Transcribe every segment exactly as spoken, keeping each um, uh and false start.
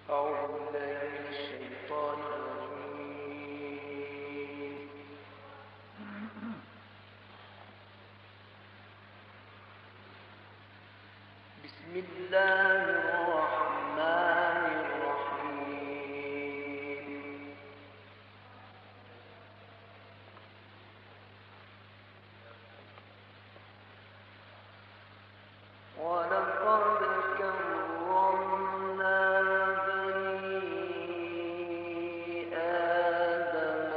أعوذ بالله من الشيطان الرجيم. بسم الله الرحمن الرحيم. ولقد كرمنا بني آدم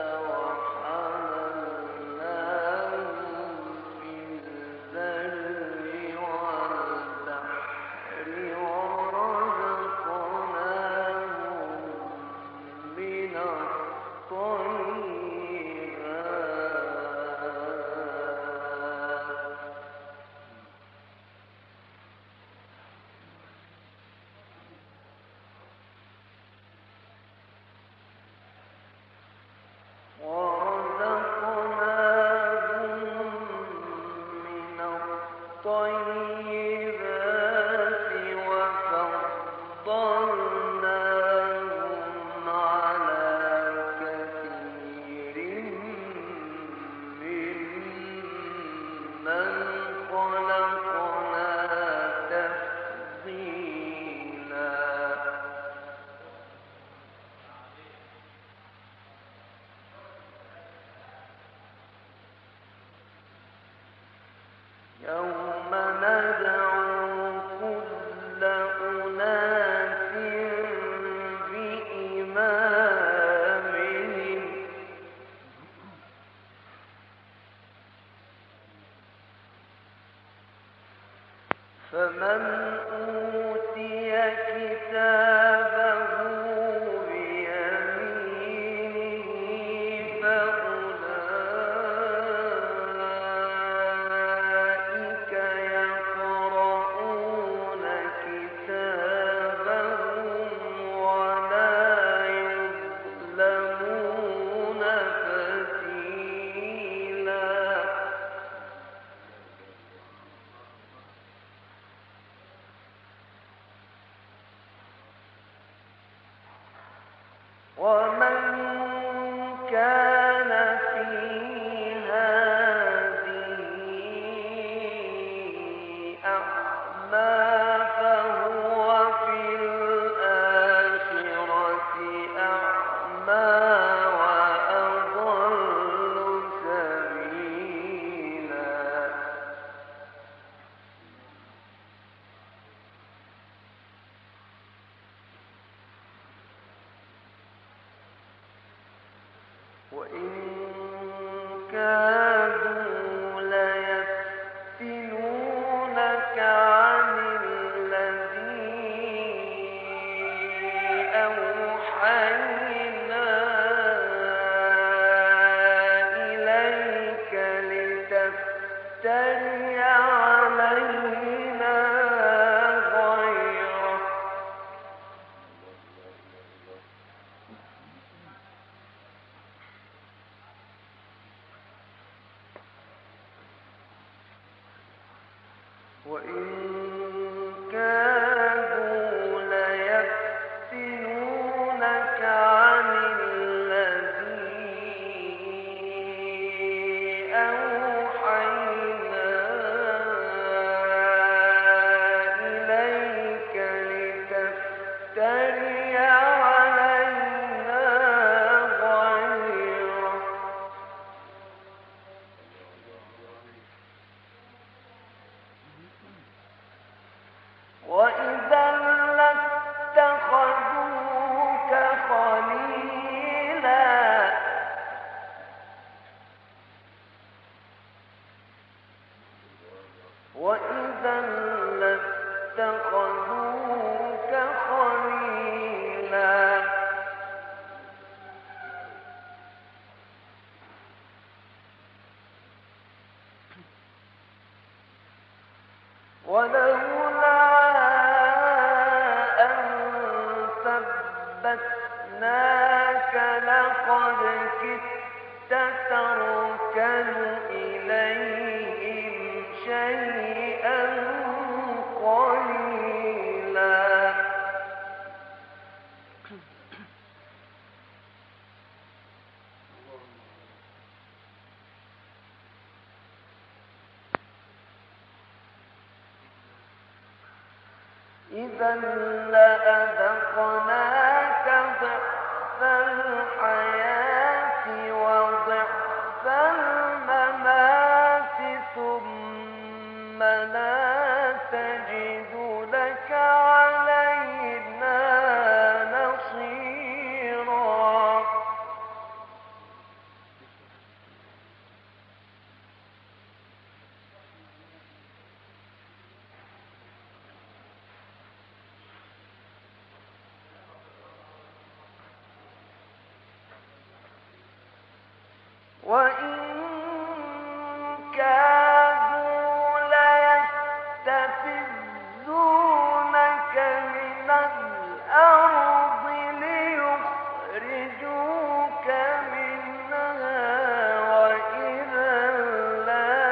وحملناهم في البر والبحر ورزقناهم من الطيبات ورزقناهم من الطيبات وفضلناهم على كثير ممن خلقنا تفضيلا. يوم ندعو كل أناس بإمامهم فمن أوتي كتابه بيمينه فأولئك يقرؤون كتابهم ولا يظلمون فتيلا. ومن كان في هذه أعمى فهو في الآخرة أعمى وأضل سبيلا. وإن كادوا ليفتنونك عن الذي أوحينا إليك لتفتري علينا غيره وإن كادوا ليفتنونك عن الذي أوحينا إليك لتفتري علينا غيره وإذا لاتخذوك خليلا. وإذا لاتخذوك خليلا. ولولا أن ثبتناك لقد كدت تركن إليهم شيئا قليلا. إذا لأذقناك ضعف الحياة وضعف الممات ثم لا تجد لك علينا نصيرا. وإن كادوا ليستفزونك من الأرض ليخرجوك منها وإذا لا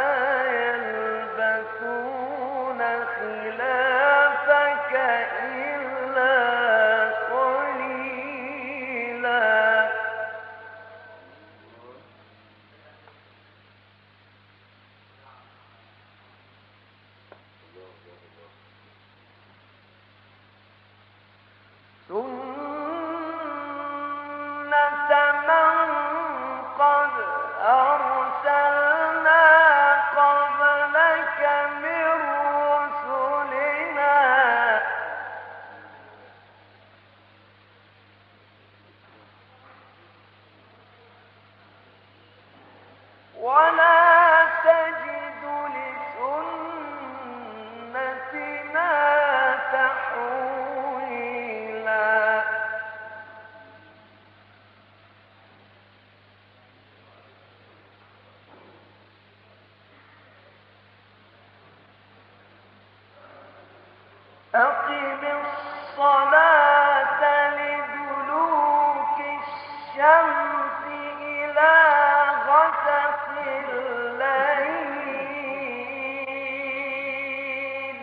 يلبثون خلافك إلا قليلا. سنة من قد أرسلنا قبلك من رسلنا ولا تجد لسنتنا تحويلا. أقم الصلاة لدلوك الشمس إلى غسق الليل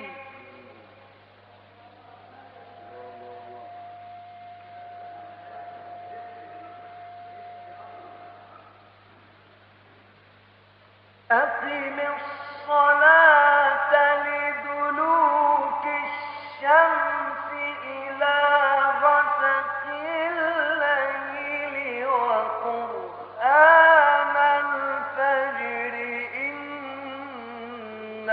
أقم الصلاة لدلوك الشمس إلى غسق الليل وقرآن الفجر إن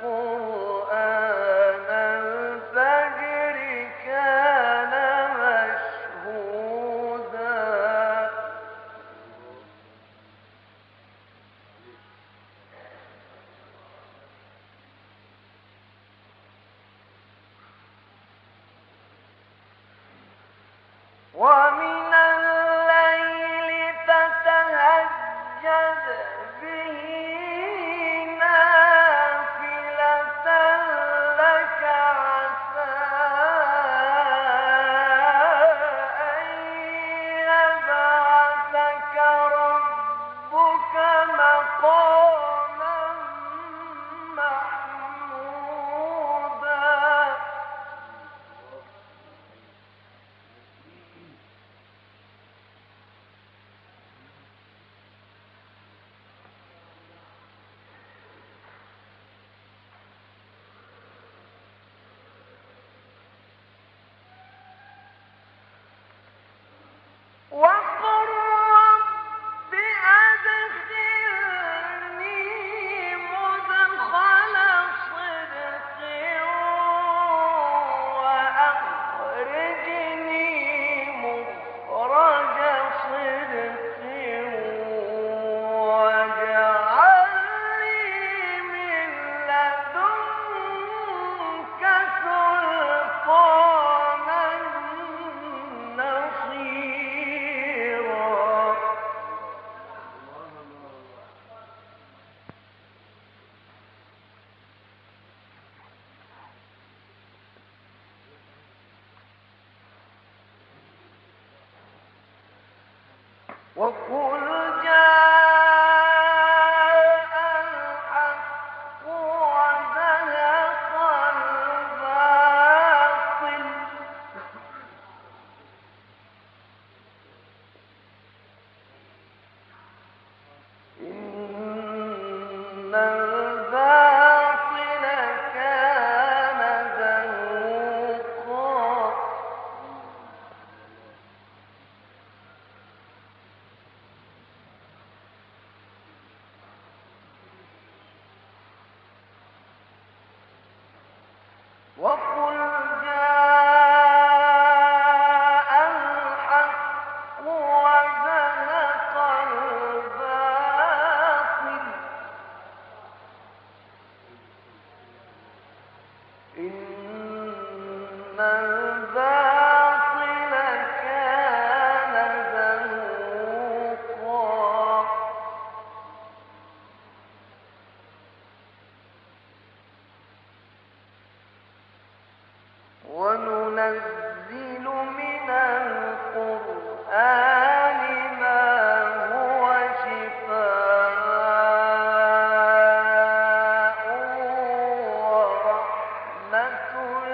قرآن الفجر كان مشهودا. ومن الليل فتهجد به نافلة لك عسى أن يبعثك ربك مقاما محمودا. وقل رب أدخلني مدخل صدق وأخرجني مخرج صدق واجعل لي من لدنك سلطانا نصيرا. وقل جاء الحق وزهق الباطل إن الباطل كان زهوقا. وقل جاء الحق وزهق الباطل إن الباطل كان زهوقا وننزل من القرآن ما هو شفاء ورحمة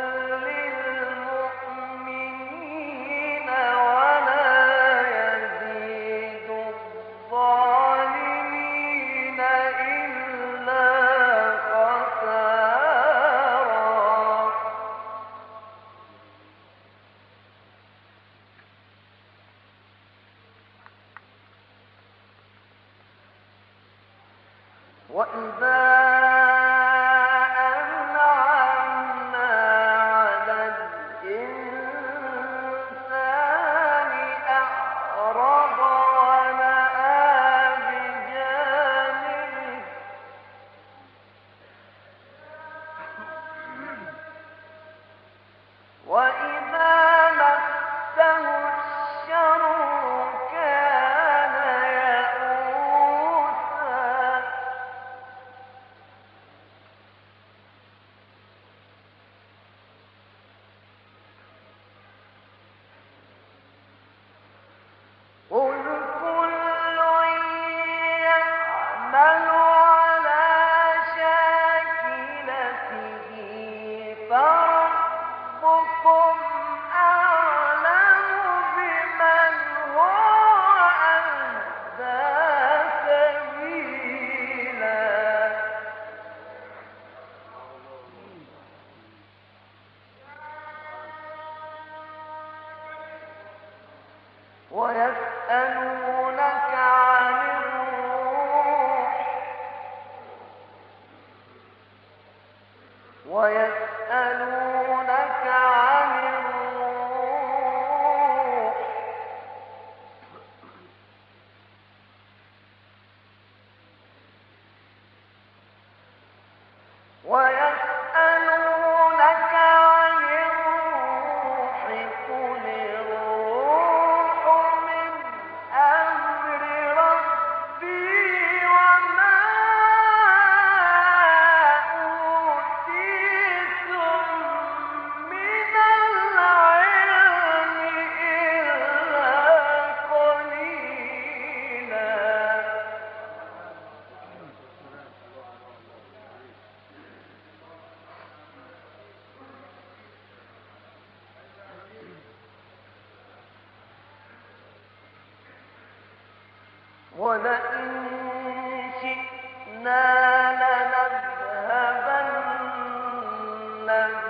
للمؤمنين ولا يزيد الظالمين إلا خسارا وإذا أنعمنا على الإنسان أعرض ونأى بجانبه وإذا مسه الشر كان يئوسا قل كل يعمل على شاكلته فربكم أعلم بمن هو أهدى سبيلا ويسألونك عن الروح ويسألونك عن الروح ويسألونك عن الروح قل الروح من أمر ربي وما أوتيتم من العلم إلا قليلا ولئن شئنا لنذهبن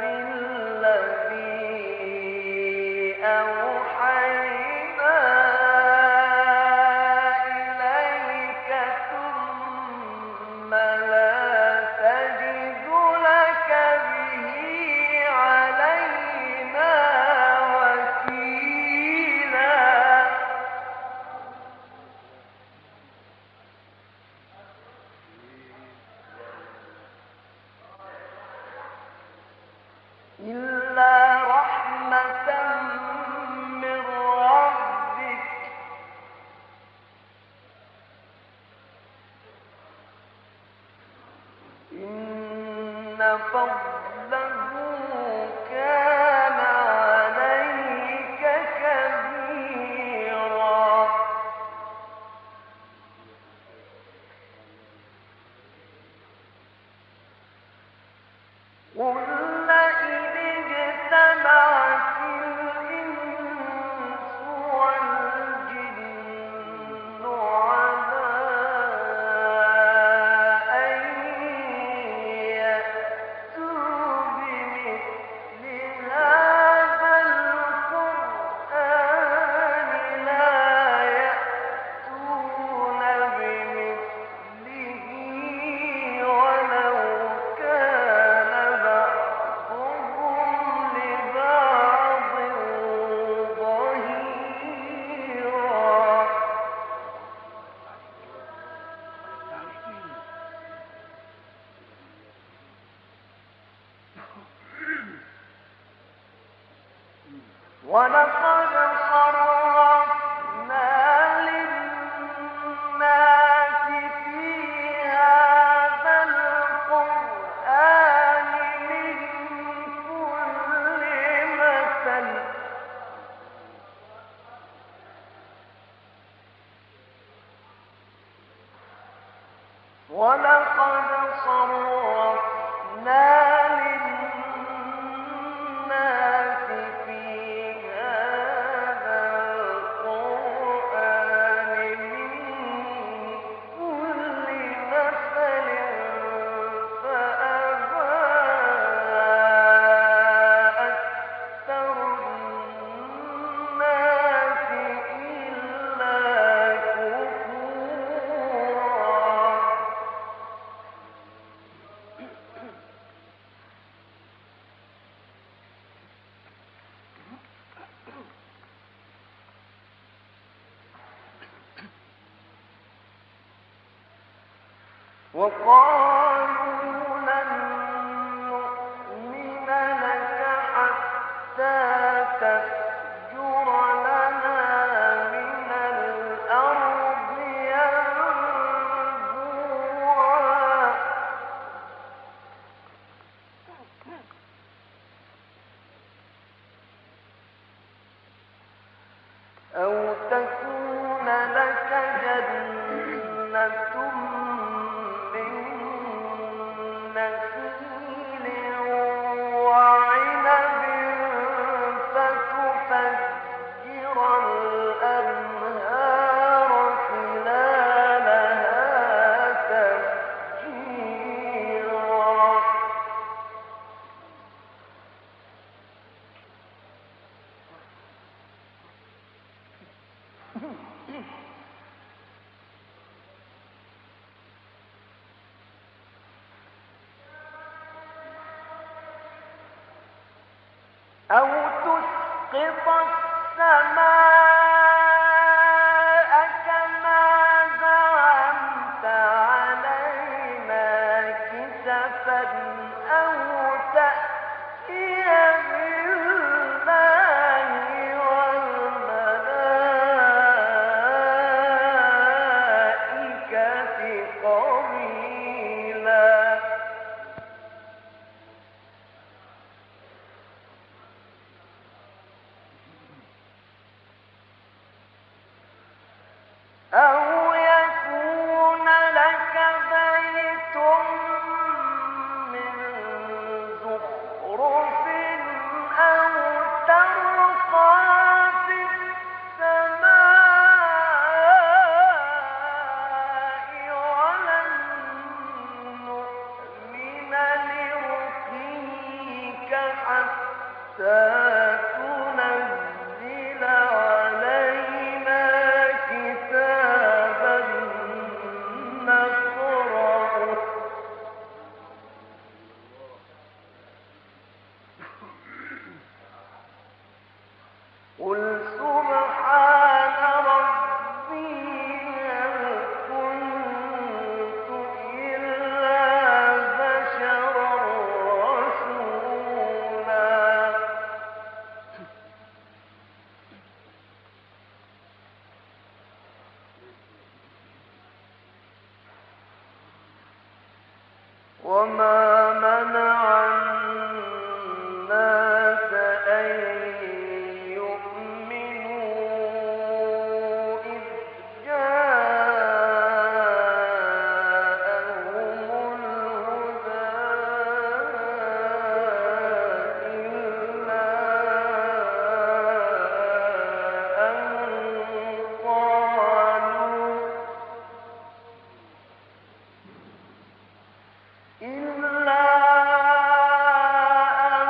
بالذي أوحينا إليك ثم لا تجد لك به علينا وكيلا إلا رحمة من ربك إن فضله كان عليك كبيرا قل لئن اجتمعت الإنس والجن على أن يأتوا ولقد صرفنا للناس في هذا القرآن من كل مثل ولقد صرفنا للناس في هذا القرآن من كل مثل فأبى أكثر الناس إلا كفورا. وقالوا لن نؤمن لك حتى تفجر لنا من الأرض ينبوعا أو تكون لك جنة من نخيل وعنب فتفجر الأنهار خلالها تفجيرا. أو تسقط السماء كما زعمت علينا كسفا أو تأتي بالله والملائكة قبيلا. أو يكون لك بيت من زخرف أو ترقى في السماء ولن نؤمن لرقيك حتى تنزل علينا كتابا نقرأه قل سبحان ربي هل كنت إلا بشرا رسولا. وما منع الناس أن يؤمنوا إذ جاءهم الهدى إلا أن قالوا إلا أن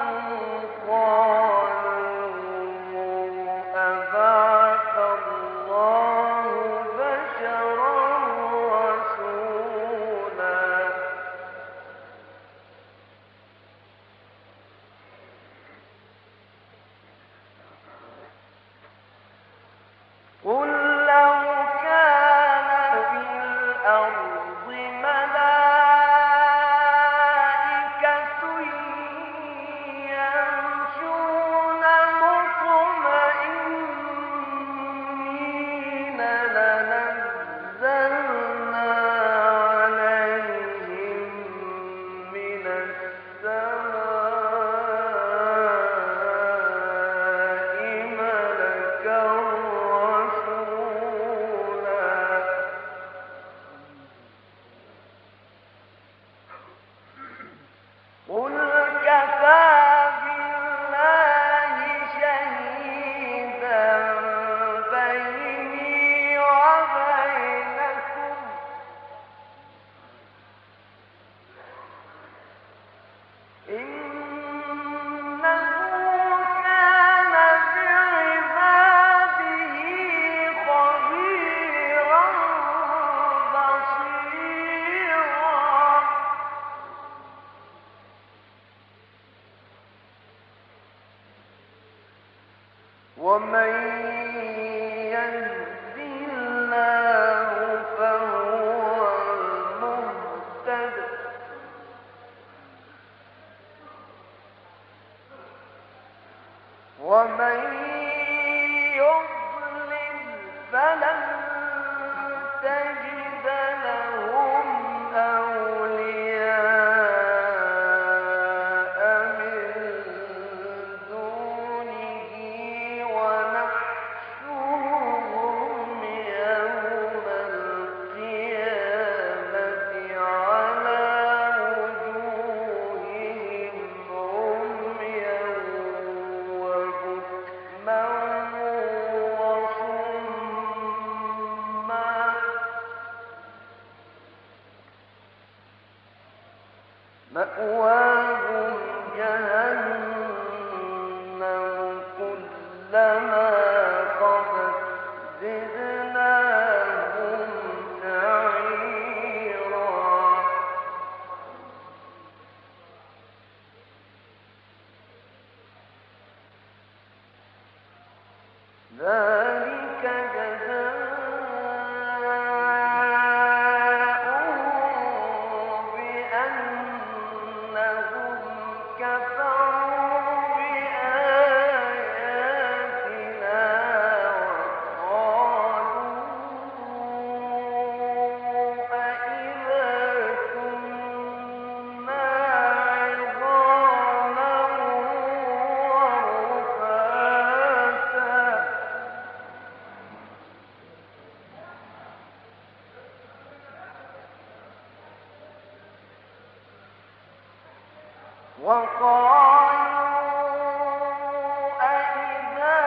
قالوا أبعث الله بشرا رسولا. قل لو كان في الأرض ملائكة يمشون مطمئنين ومن يهد الله فهو المهتد ومن يضلل فلن تجد لهم أولياء من دونه ونحشرهم يوم القيامة على وجوههم عميا وبكما وصما مأواهم جهنم كلما خبت زدناهم سعيرا ذلك جزاؤهم بأنهم كفروا بآياتنا وقالوا أإذا كنا عظاما ورفاتا وقالوا أإذا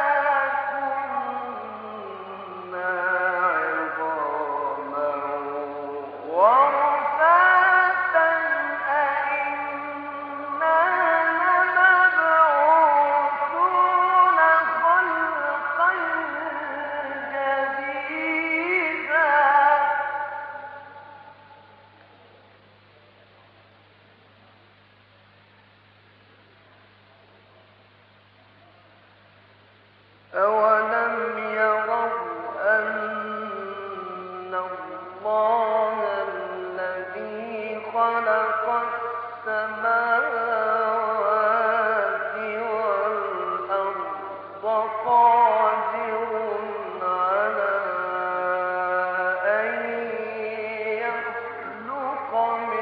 كنا عظاما ورفاتا أإنا لمبعوثون خلقا جديدا أولم يروا أن الله الذي خلق السماوات والأرض قادر على أن يخلق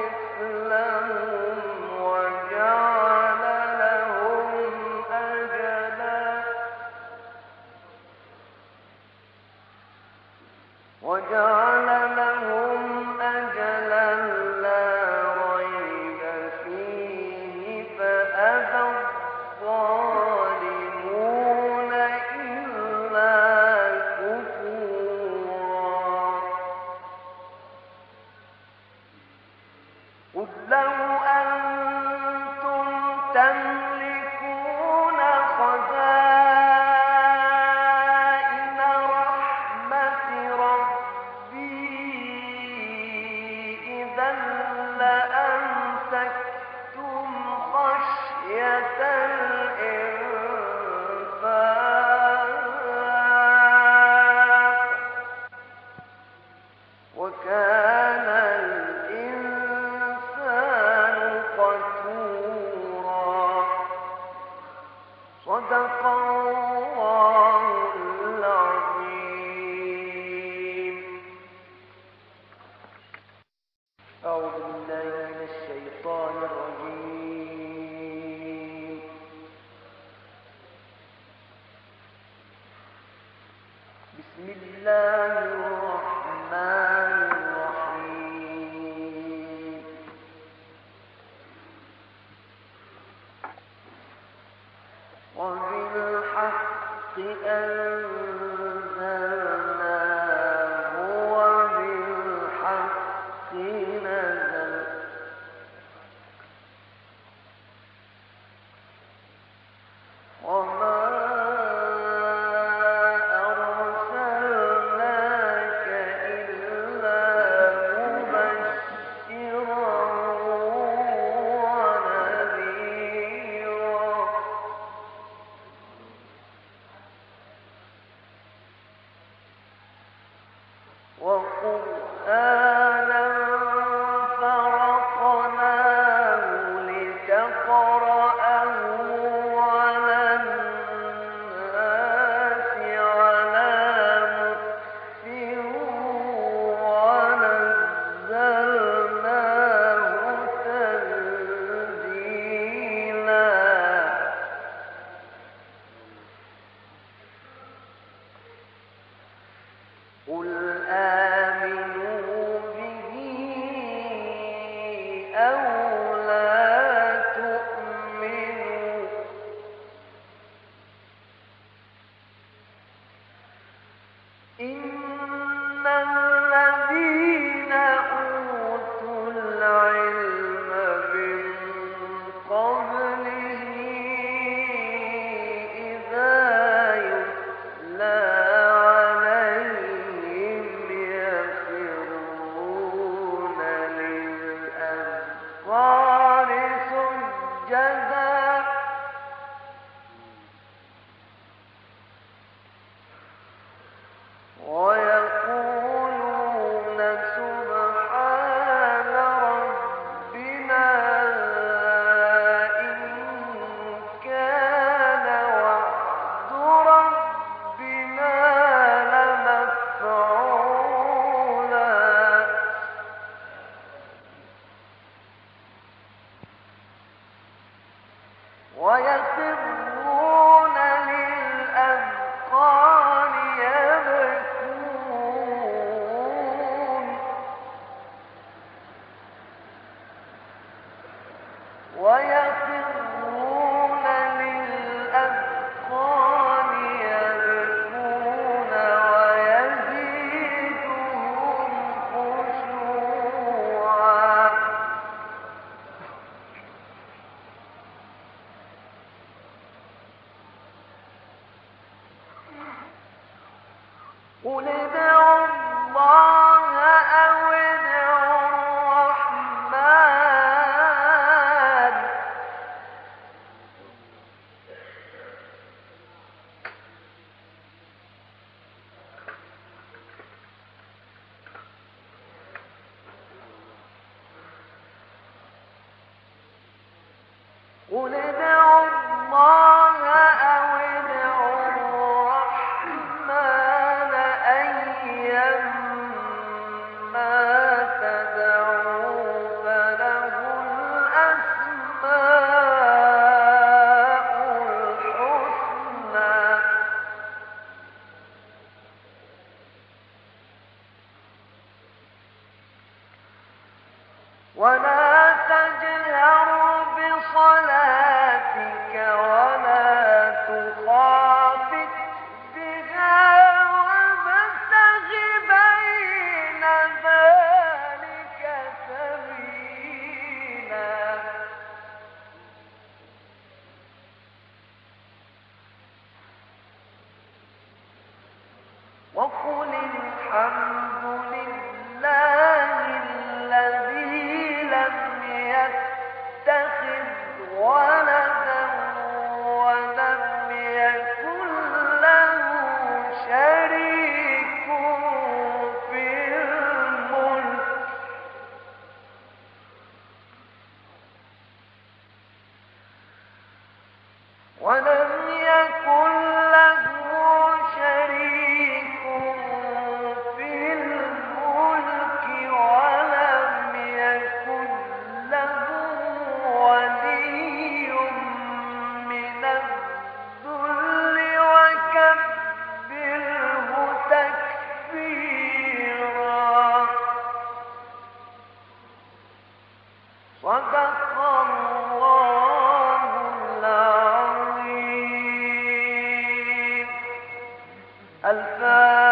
مثلهم وجعل لهم أجلا وجعل لهم أجلا لا ريب فيه فأبى الظالمون إلا كفورا قل لو أنتم تملكون خزائن رحمة ربي إذا لأمسكتم خشية الإنفاق وكان الإنسان قتورا صدق الله العظيم. أعوذ بالله من الشيطان الرجيم. بسم الله الرحمن الرحيم. وبالحق أنزلناه وبالحق نزل وما أرسلناك إلا مبشرا ونذيرا وقرآنا فرقناه لتقرأه على الناس على مكث ونزلناه تنزيلا. قل آمنوا به أو لا تؤمنوا إن الذين أوتوا العلم من قبله إذا يتلى عليهم يخرون للأذقان سجدا ويقولون سبحان ربنا إن كان وعد ربنا لمفعولا. ويخرون للأذقان يبكون ويخرون للأذقان يبكون ويزيدهم خشوعا. قل ادعوا الله أو ادعوا الرحمن قل ادعوا الله أو ادعوا الرحمن أيما تدعوا فله الأسماء الحسنى. ولا تجهر بصلاتك ولا تخافت بها وابتغ بين ذلك سبيلا. وقل الحمد لله الذي لم يتخذ ولدا ولم يكن له شريك في الملك ولم يكن له شريك في الملك ولم يكن له ولي من الذل وكبره تكبيرا. صدق الله العظيم. الفاتحة.